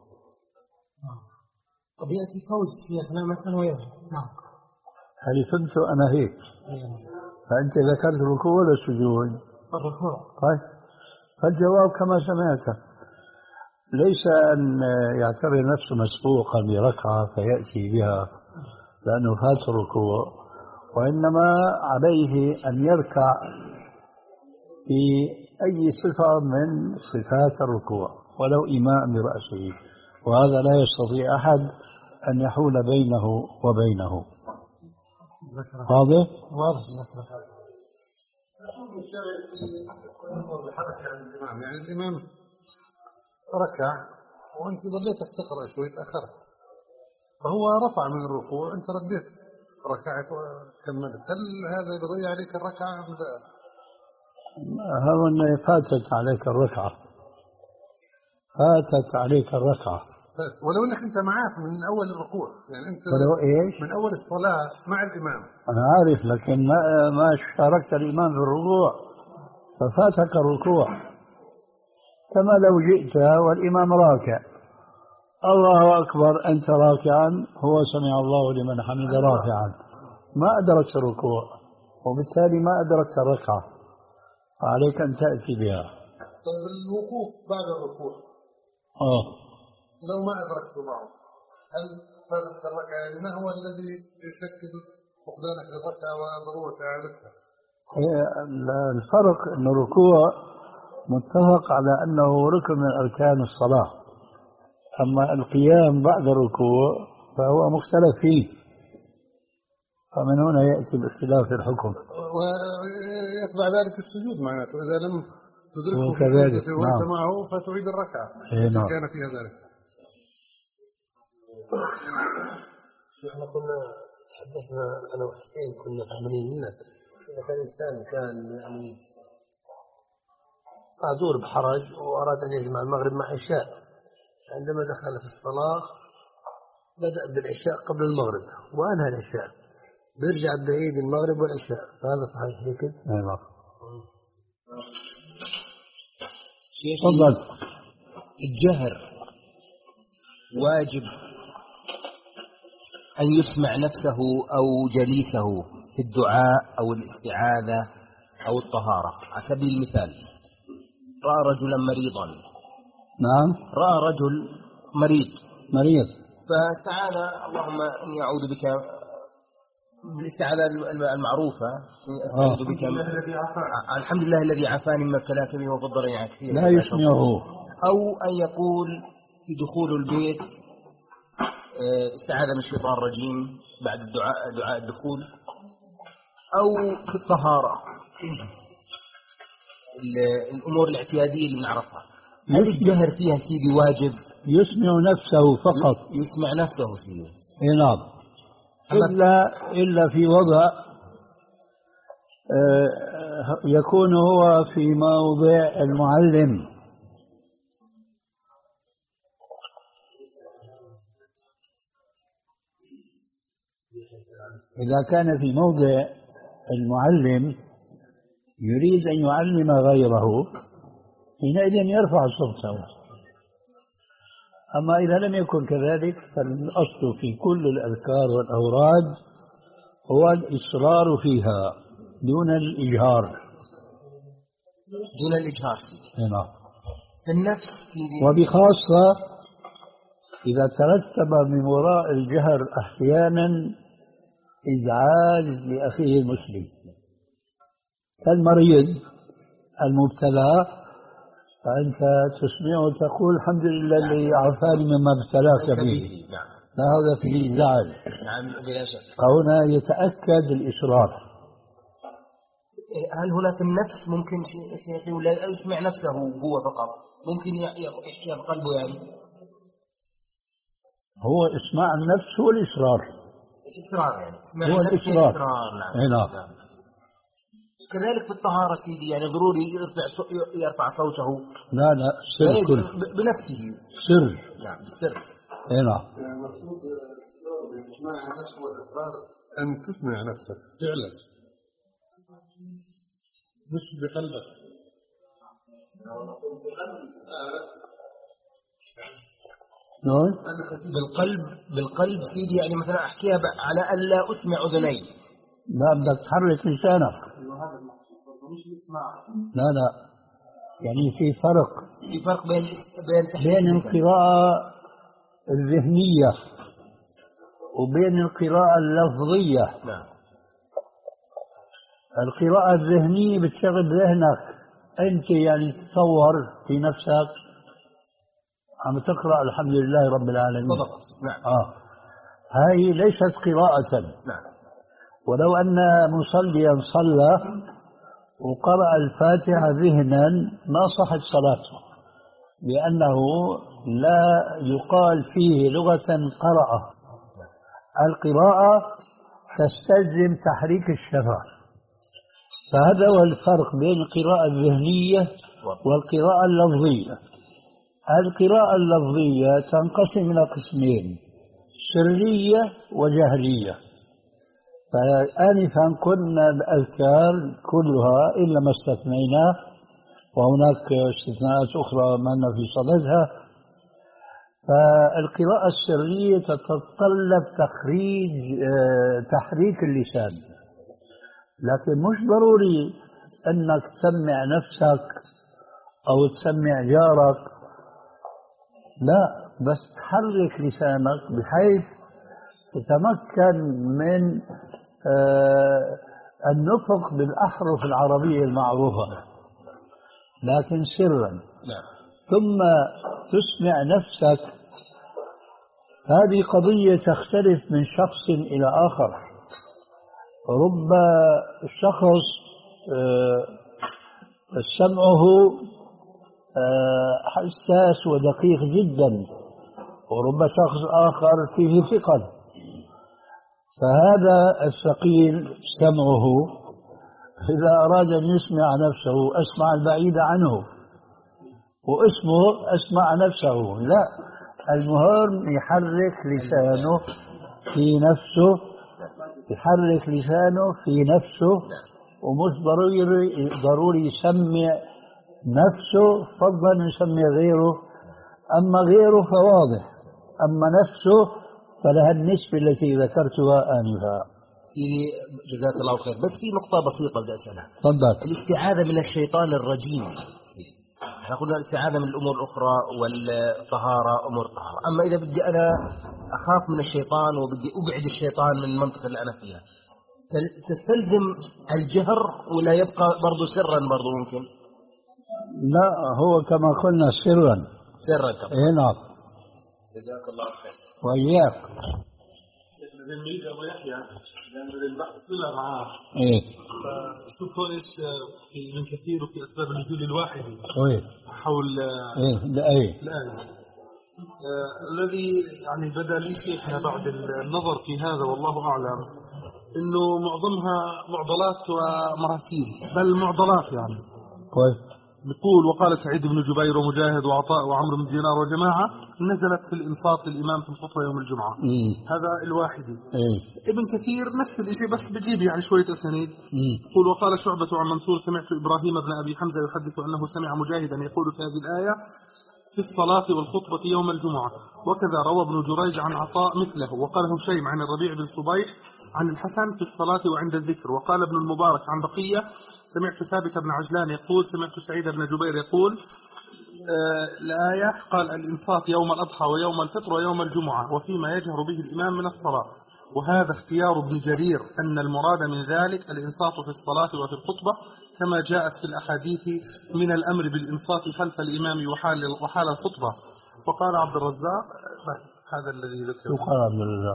طب يأتي فوج في أثناء مثلا ويذهب. نعم. هل فهمت أنا هيك؟ أيوة. فأنت ذكرت الركوع ولا السجود؟ الركوع. طيب، فالجواب كما سمعت، ليس أن يعتبر نفسه مسبوقا بركعة فيأتي بها لأنه فات الركوع، وإنما عليه أن يركع في أي صفة من صفات الركوع ولو إيماء برأسه، وهذا لا يستطيع أحد أن يحول بينه وبينه. واضح؟ واضح. يعني الإمام ركع وأنت ظليتك تقرأ شوي تأخرت، فهو رفع من الركوع أنت رديت ركعت وكملت، هل هذا يضيع عليك الركعة أم لا؟ هذا فاتت عليك الركعة، فاتت عليك الركعة ولو أنك أنت معاه من أول الركوع، يعني أنت ولو إيش؟ من أول الصلاة مع الإمام. أنا عارف، لكن ما ما شاركت الإمام في الركوع ففاتك الركوع، كما لو جئت والإمام راكع الله أكبر أنت راكعا هو سمع الله لمن حمد رافعا، ما أدركت الركوع وبالتالي ما أدركت الركعة، فعليك أن تأتي بها. طيب الوقوف بعد الركوع آه لو ما أدركت معه هل فاتت الركعة؟ يعني ما هو الذي يشكل فقدانك للركعة وضرورة إعادتها؟ الفرق أن الركوع متفق على أنه ركن من أركان الصلاة، أما القيام بعد الركوع فهو مختلف فيه، فمن هنا يأتي باختلاف الحكم. ويتبع ذلك السجود معناته إذا لم تدركه في السجود وأنت نعم. معه فتعيد الركعة نعم. كان فيها ذلك. احنا كنا تحدثنا أنا وحسين كنا فاهمين منك إذا كان إنسان كان يعني معذور بحرج وأراد أن يجمع المغرب مع عشاء، عندما دخل في الصلاة بدأ بالعشاء قبل المغرب وأنهى العشاء، بيرجع بعيد المغرب والعشاء، فهذا صحيح هيك؟ أيوة. تفضل. الجهر واجب أن يسمع نفسه أو جليسه في الدعاء أو الاستعاذة أو الطهارة. على سبيل المثال رأى رجلا مريضا. نعم. رأى رجل مريض مريض فاستعاذ اللهم إني أعوذ بك بالاستعاذة المعروفة أستعوذ بك الحمد لله الذي عافاني مما ابتلاك به وفضلني عنك فيه. لا يسمعه. أو أن يقول في دخول البيت استعاذ من الشيطان الرجيم بعد الدعاء دعاء الدخول. أو في الطهارة الأمور الاعتيادية اللي نعرفها. هل الجهر فيها سيدي واجب؟ يسمع نفسه فقط. يسمع نفسه سيدي. إيه نعم. إلا إلا في وضع يكون هو في موضع المعلم. إذا كان في موضع المعلم يريد أن يعلم غيره حينئذ يرفع صوته. أما إذا لم يكن كذلك فالأصل في كل الأذكار والأوراد هو الإصرار فيها دون الإجهار. دون الإجهار سيدي. نعم. في النفس سيدي. وبخاصة إذا ترتب من وراء الجهر أحيانا إزعاج لأخيه المسلم كالمريض المبتلى، فأنت تسمعه تقول الحمد لله الذي عافاني مما ابتلاك به. نعم. هذا فيه زعل. نعم بلا شك. فهنا يتأكد الإصرار. هل هنا في النفس ممكن شيخي ولا يسمع نفسه هو فقط؟ ممكن يحكيها بقلبه يعني؟ هو اسماع النفس هو الإصرار. الإصرار يعني. هو الإصرار. الإصرار. نعم. نعم. كذلك في الطهارة سيدي يعني ضروري يرفع يرفع صوته. لا لا سر كل. بنفسه. سر. نعم بالسر. اي نعم. المقصود اسماع نفسه والإصرار أن تسمع نفسك فعلا مش بقلبك. نعم. بالقلب بالقلب سيدي يعني مثلا أحكيها على ألا أسمع أذني. لا بدك تحرك لسانك. لا لا يعني في فرق. في فرق بين بين بين القراءة الذهنية وبين القراءة اللفظية. نعم. القراءة الذهنية بتشغل ذهنك أنت يعني تتصور في نفسك عم تقرأ الحمد لله رب العالمين. صدقت. نعم. آه هاي ليست قراءة. نعم. ولو أن مصليا صلى وقرأ الفاتحة ذهنا ما صحت صلاته، لأنه لا يقال فيه لغة قرأ. القراءة تستلزم تحريك الشفة، فهذا هو الفرق بين القراءة الذهنية والقراءة اللفظية. القراءة اللفظية تنقسم إلى قسمين: سرية وجهرية. فآنفا قلنا الأذكار كلها إلا ما استثنيناه، وهناك استثناءات أخرى ما لنا في صددها. فالقراءة السرية تتطلب تخريج تحريك اللسان، لكن مش ضروري أنك تسمع نفسك أو تسمع جارك، لا، بس تحرك لسانك بحيث تتمكن من آه النطق بالأحرف العربية المعروفة، لكن سرا. ثم تسمع نفسك. هذه قضية تختلف من شخص إلى آخر. رب شخص آه سمعه آه حساس ودقيق جدا، ورب شخص آخر فيه ثقل. فهذا الثقيل سمعه إذا أراد أن يسمع نفسه أسمع البعيد عنه، واسمه أسمع نفسه. لا، المهم يحرك لسانه في نفسه، يحرك لسانه في نفسه، ومش ضروري ضروري يسمع نفسه، فضلا يسمع غيره. أما غيره فواضح، أما نفسه فلها النسبة التي ذكرتها آنفا. سيدي جزاك الله خير، بس في نقطة بسيطة بدي أسألها. تفضل. الاستعاذة من الشيطان الرجيم سيدي، احنا قلنا الاستعاذة من الأمور الأخرى والطهارة أمور طهارة، أما إذا بدي أنا أخاف من الشيطان وبدي أبعد الشيطان من المنطقة اللي أنا فيها، تستلزم الجهر ولا يبقى برضو سرا برضو ممكن؟ لا، هو كما قلنا سرا. سرا كمان. إيه نعم. جزاك الله خير. وإياك. نريد أبو يحيى لأن البحث صلة معاه. إيه. شوفوا إيش في من كثير وفي أسباب النزول الواحدة. إيه. حول. إيه الآية. الآية. آه الذي يعني بدا لي شيخنا بعد النظر في هذا والله أعلم إنه معظمها معضلات ومراسيل، بل معضلات يعني. كويس. بيقول وقال سعيد بن جبير ومجاهد وعطاء وعمرو بن دينار وجماعة نزلت في الإنصات للإمام في الخطبة يوم الجمعة. مم. هذا الواحدي. إيه. ابن كثير نفس الشيء بس بجيب يعني شوية أسانيد. يقول وقال شعبة عن منصور سمعت إبراهيم بن أبي حمزة يحدث أنه سمع مجاهدا يقول في هذه الآية في الصلاة والخطبة يوم الجمعة، وكذا روى ابن جريج عن عطاء مثله، وقال هشيم عن الربيع بن صبيح عن الحسن في الصلاة وعند الذكر، وقال ابن المبارك عن بقية سمعت ثابت بن عجلان يقول سمعت سعيد بن جبير يقول آه الآية قال الإنصات يوم الأضحى ويوم الفطر ويوم الجمعة وفيما يجهر به الإمام من الصلاة، وهذا اختيار ابن جرير أن المراد من ذلك الإنصات في الصلاة وفي الخطبة كما جاءت في الأحاديث من الأمر بالإنصات خلف الإمام وحال وحال الخطبة. وقال عبد الرزاق بس هذا الذي ذكره. وقال عبد الرزاق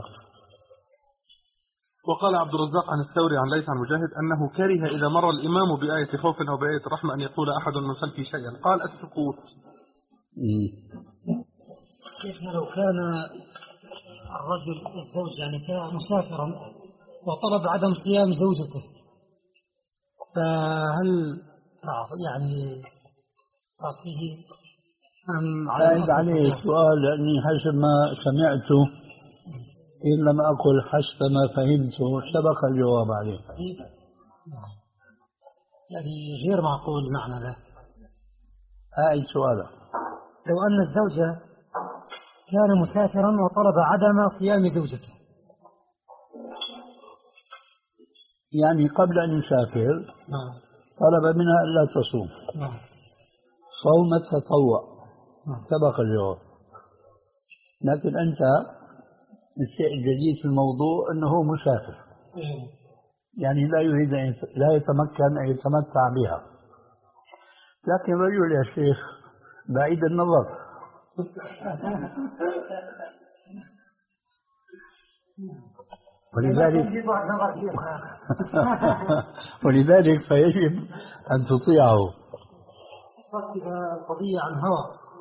وقال عبد الرزاق عن الثوري عن ليث عن مجاهد أنه كره إذا مر الإمام بآية خوف أو بآية رحمة أن يقول أحد من خلفه شيئا، قال السكوت. كيف لو كان الرجل الزوج يعني كان مسافرا وطلب عدم صيام زوجته، فهل يعني تعصيه أم عايز عليه سؤال؟ لأني حسب ما سمعته إن لم أقل حسب ما فهمته سبق الجواب عليه. يعني غير معقول معنى ذلك. أي سؤال؟ لو أن الزوجة كان مسافرا وطلب عدم صيام زوجته، يعني قبل أن يسافر نعم. طلب منها ألا تصوم، نعم. صوم التطوع، نعم. سبق الجواب. لكن أنت الشيء الجديد في الموضوع أنه مسافر، يعني لا يريد أن لا يتمكن أن يتمتع بها، لكن رجل يا شيخ بعيد النظر. ولذلك ولذلك فيجب أن تطيعه. صدق القضية عن هوى.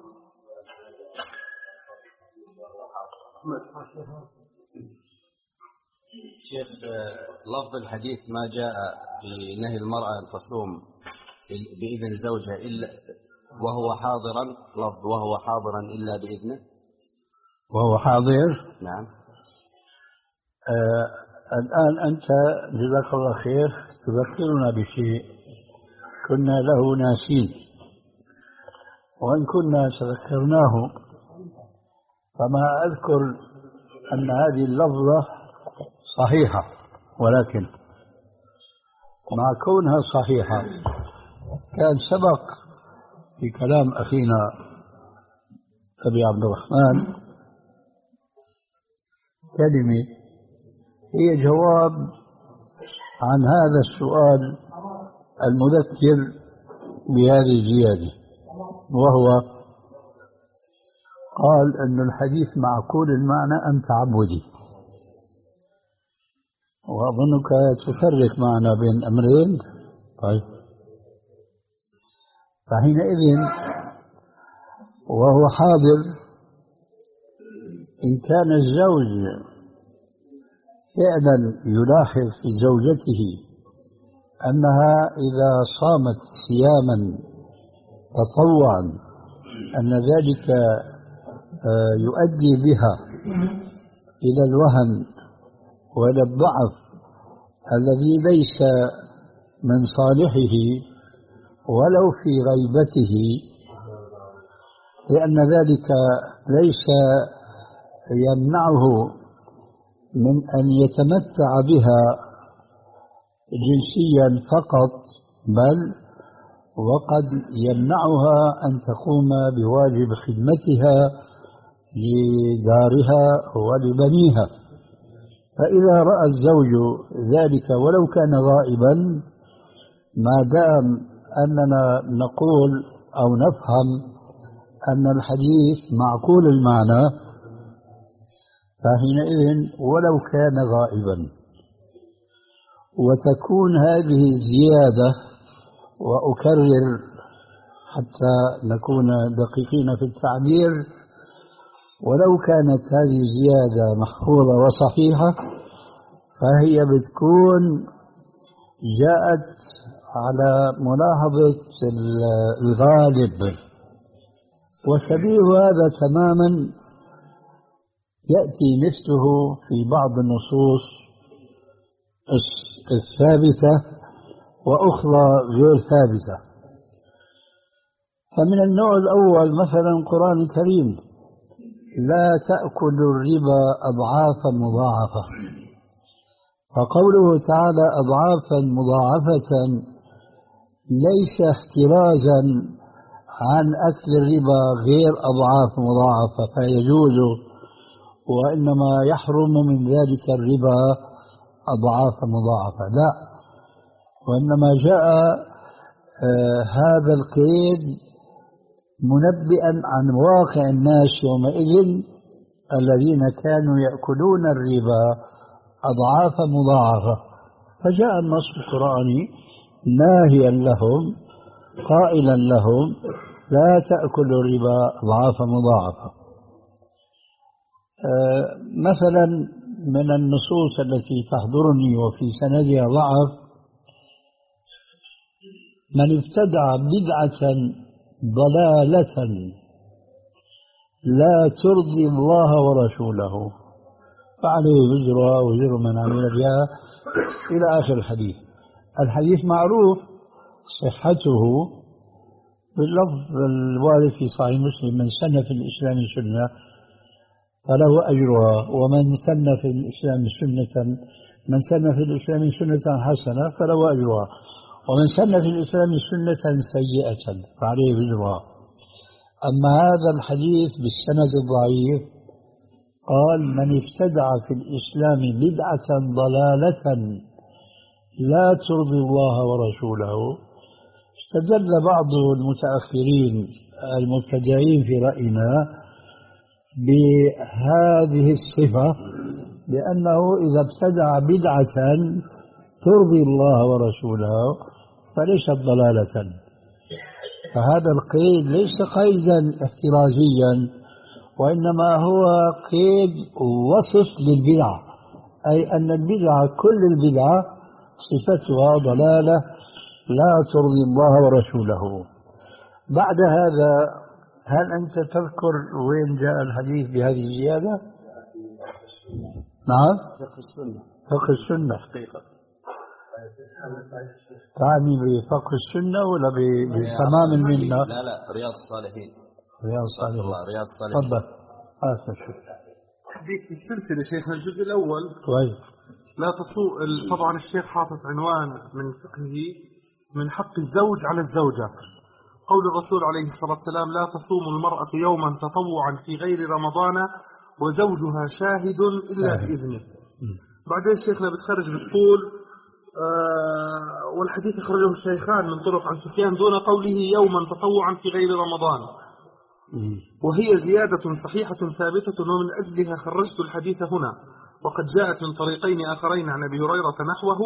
شيخ لفظ الحديث ما جاء بنهي المرأة أن تصوم بإذن زوجها إلا وهو حاضرا، لفظ وهو حاضرا إلا بإذنه. وهو حاضر. نعم. آه الآن أنت جزاك الله خير تذكرنا بشيء كنا له ناسين، وإن كنا تذكرناه فما أذكر أن هذه اللفظة صحيحة، ولكن مع كونها صحيحة كان سبق في كلام أخينا أبي عبد الرحمن كلمة هي جواب عن هذا السؤال المذكر بهذه الزيادة، وهو قال أن الحديث معقول المعنى أم تعبدي، وأظنك تفرق معنا بين أمرين. طيب، فحينئذ وهو حاضر إن كان الزوج فعلا يلاحظ في زوجته أنها إذا صامت صياما تطوعا أن ذلك يؤدي بها إلى الوهن وإلى الضعف الذي ليس من صالحه ولو في غيبته، لأن ذلك ليس يمنعه من أن يتمتع بها جنسيا فقط، بل وقد يمنعها أن تقوم بواجب خدمتها لدارها ولبنيها. فإذا رأى الزوج ذلك ولو كان غائبا، ما دام أننا نقول أو نفهم أن الحديث معقول المعنى، فحينئذ ولو كان غائبا. وتكون هذه الزيادة، وأكرر حتى نكون دقيقين في التعبير، ولو كانت هذه الزيادة محفوظة وصحيحة فهي بتكون جاءت على ملاحظة الغالب. وشبيه هذا تماما يأتي مثله في بعض النصوص الثابتة وأخرى غير ثابتة. فمن النوع الأول مثلا القرآن الكريم: لا تأكلوا الربا أضعافا مضاعفة. فقوله تعالى أضعافا مضاعفة ليس احترازا عن أكل الربا غير أضعاف مضاعفة فيجوز، وإنما يحرم من ذلك الربا أضعاف مضاعفة، لا، وإنما جاء آه هذا القيد منبئا عن واقع الناس يومئذ الذين كانوا يأكلون الربا أضعاف مضاعفة، فجاء النص القرآني ناهيا لهم قائلا لهم: لا تأكلوا الربا أضعاف مضاعفة. آه مثلا من النصوص التي تحضرني وفي سندها ضعف: من ابتدع بدعة ضلالة لا ترضي الله ورسوله فعليه وزرها وزر من عمل بها إلى آخر الحديث. الحديث معروف صحته باللفظ الوارد في صحيح مسلم: من سن في الإسلام سنة فله أجرها، ومن سن في الإسلام سنة من سن في الإسلام سنة حسنة فله أجرها، ومن سن في الإسلام سنة سيئة فعليه وزرها. أما هذا الحديث بالسند الضعيف قال: من ابتدع في الإسلام بدعة ضلالة لا ترضي الله ورسوله. استدل بعض المتأخرين المبتدعين في رأينا بهذه الصفة بأنه إذا ابتدع بدعة ترضي الله ورسوله فليست ضلالة. فهذا القيد ليس قيدا احترازيا، وإنما هو قيد وصف للبدعة، أي أن البدعة كل البدعة صفتها ضلالة لا ترضي الله ورسوله. بعد هذا هل أنت تذكر وين جاء الحديث بهذه الزيادة؟ نعم، فقه السنة. فقه السنة حقيقة. تعني بفقه السنة ولا بتمام المنة؟ لا لا، رياض الصالحين. رياض الصالحين. الله رياض الصالحين. تفضل. آسف شوف. حديث في السلسلة شيخنا الجزء الأول. كويس. لا تصوم. طبعا الشيخ حاطط عنوان من فقهه: من حق الزوج على الزوجة. قول الرسول عليه الصلاة والسلام: لا تصوم المرأة يوما تطوعا في غير رمضان وزوجها شاهد إلا بإذنه. بعدين شيخنا بتخرج بتقول: آه والحديث أخرجه الشيخان من طرق عن سفيان دون قوله يوما تطوعا في غير رمضان، وهي زيادة صحيحة ثابتة، ومن أجلها خرجت الحديث هنا. وقد جاءت من طريقين آخرين عن أبي هريرة نحوه،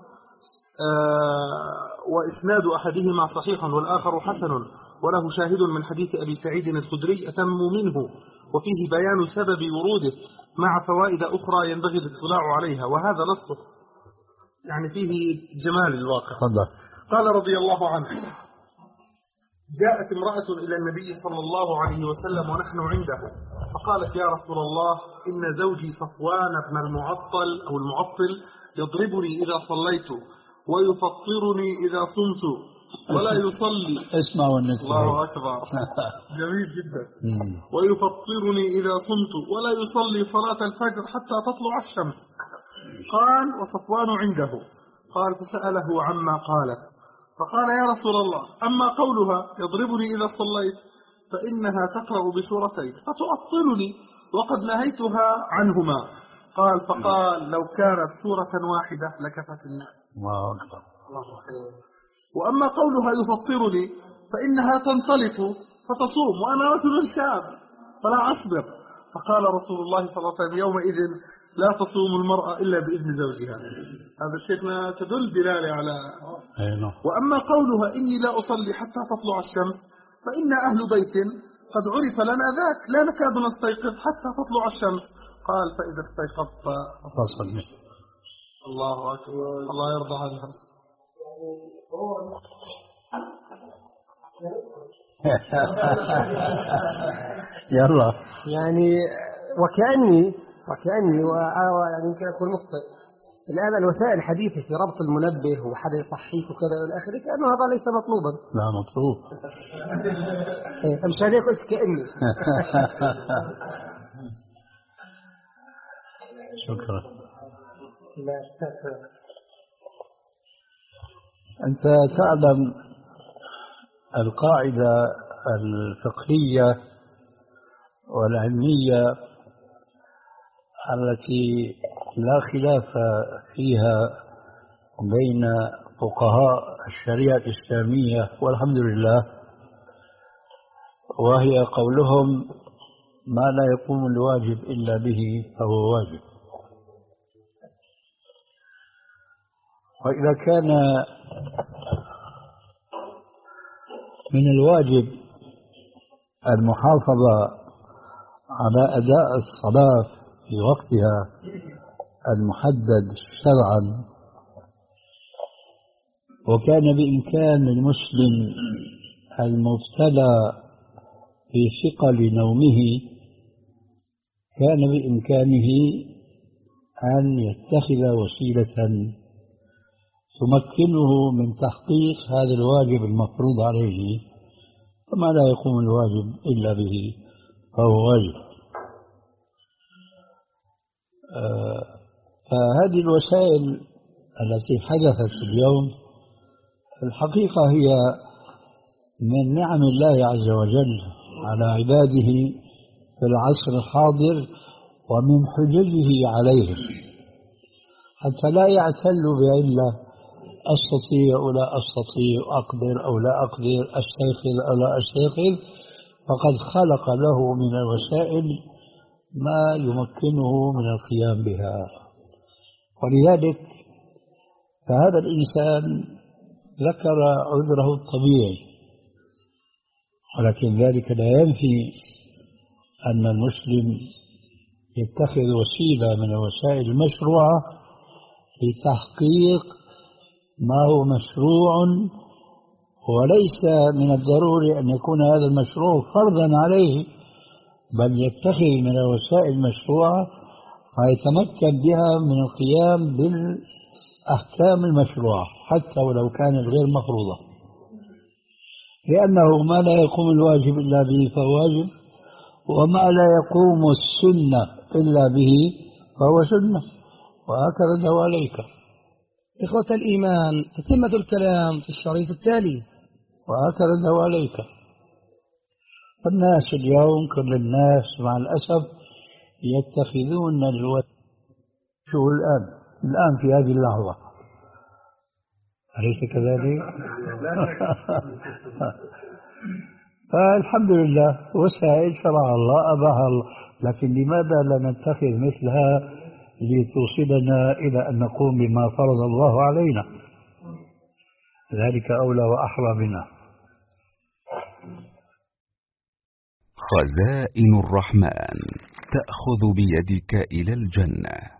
آه وإسناد أحدهما صحيح والآخر حسن، وله شاهد من حديث أبي سعيد الخدري أتم منه، وفيه بيان سبب وروده مع فوائد أخرى ينبغي الاطلاع عليها، وهذا نصه يعني فيه جمال الواقع. تفضل. قال رضي الله عنه: جاءت امرأة إلى النبي صلى الله عليه وسلم ونحن عنده فقالت يا رسول الله إن زوجي صفوان بن المعطل أو المعطل يضربني إذا صليت ويفطرني إذا صمت ولا يصلي. اسمعوا النكتة. الله أكبر. جميل جدا. ويفطرني إذا صمت ولا يصلي صلاة الفجر حتى تطلع الشمس. قال وصفوان عنده. قال فسأله عما قالت فقال يا رسول الله أما قولها يضربني إذا صليت فإنها تقرأ بسورتين فتعطلني وقد نهيتها عنهما. قال فقال لو كانت سورة واحدة لكفت الناس. الله أكبر. وأما قولها يفطرني فإنها تنطلق فتصوم وأنا رجل شاب فلا أصبر. فقال رسول الله صلى الله عليه وسلم يومئذ لا تصوم المرأة إلا بإذن زوجها. هذا شيخنا تدل دلالة على. وأما قولها إني لا أصلي حتى تطلع الشمس فإن أهل بيت قد عرف لنا ذاك لا نكاد نستيقظ حتى تطلع الشمس. قال فإذا استيقظت فصلي. الله أكبر. الله يرضى عنها. يلا يعني وكأني وكأني يعني يمكن أكون مخطئ الآن الوسائل الحديثة في ربط المنبه وحدا يصحيك وكذا إلى آخره كأنه هذا ليس مطلوبا. لا مطلوب. مش هذا قلت كأني. شكرا. أنت تعلم القاعدة الفقهية والعلمية التي لا خلاف فيها بين فقهاء الشريعة الإسلامية والحمد لله، وهي قولهم ما لا يقوم الواجب إلا به فهو واجب. وإذا كان من الواجب المحافظة على أداء الصلاة في وقتها المحدد شرعا، وكان بإمكان المسلم المبتلى في ثقل نومه كان بإمكانه أن يتخذ وسيلة تمكنه من تحقيق هذا الواجب المفروض عليه، وما لا يقوم الواجب إلا به فهو واجب. آه فهذه الوسائل التي حدثت اليوم الحقيقة هي من نعم الله عز وجل على عباده في العصر الحاضر ومن حججه عليهم، حتى لا يعتلوا بعلة أستطيع أو لا أستطيع، أقدر أو لا أقدر، أستيقظ أو لا أستيقظ، فقد خلق له من الوسائل ما يمكنه من القيام بها. ولذلك فهذا الإنسان ذكر عذره الطبيعي، ولكن ذلك لا ينفي أن المسلم يتخذ وسيلة من الوسائل المشروعة لتحقيق ما هو مشروع، وليس من الضروري أن يكون هذا المشروع فرضا عليه، بل يتخذ من الوسائل المشروعة ويتمكن بها من القيام بالأحكام المشروعة حتى ولو كانت غير مفروضة، لأنه ما لا يقوم الواجب إلا به فهو واجب، وما لا يقوم السنة إلا به فهو سنة، وهكذا دواليك. إخوة الإيمان، تتمة الكلام في الشريط التالي. وهكذا دواليك. الناس اليوم كل الناس مع الأسف يتخذون الوسائل. شو الآن الآن في هذه اللحظة أليس كذلك؟ فالحمد لله وسائل شرع الله أباها الله، لكن لماذا لا نتخذ مثلها لتوصلنا إلى أن نقوم بما فرض الله علينا؟ ذلك أولى وأحرى بنا. خزائن الرحمن تأخذ بيدك إلى الجنة.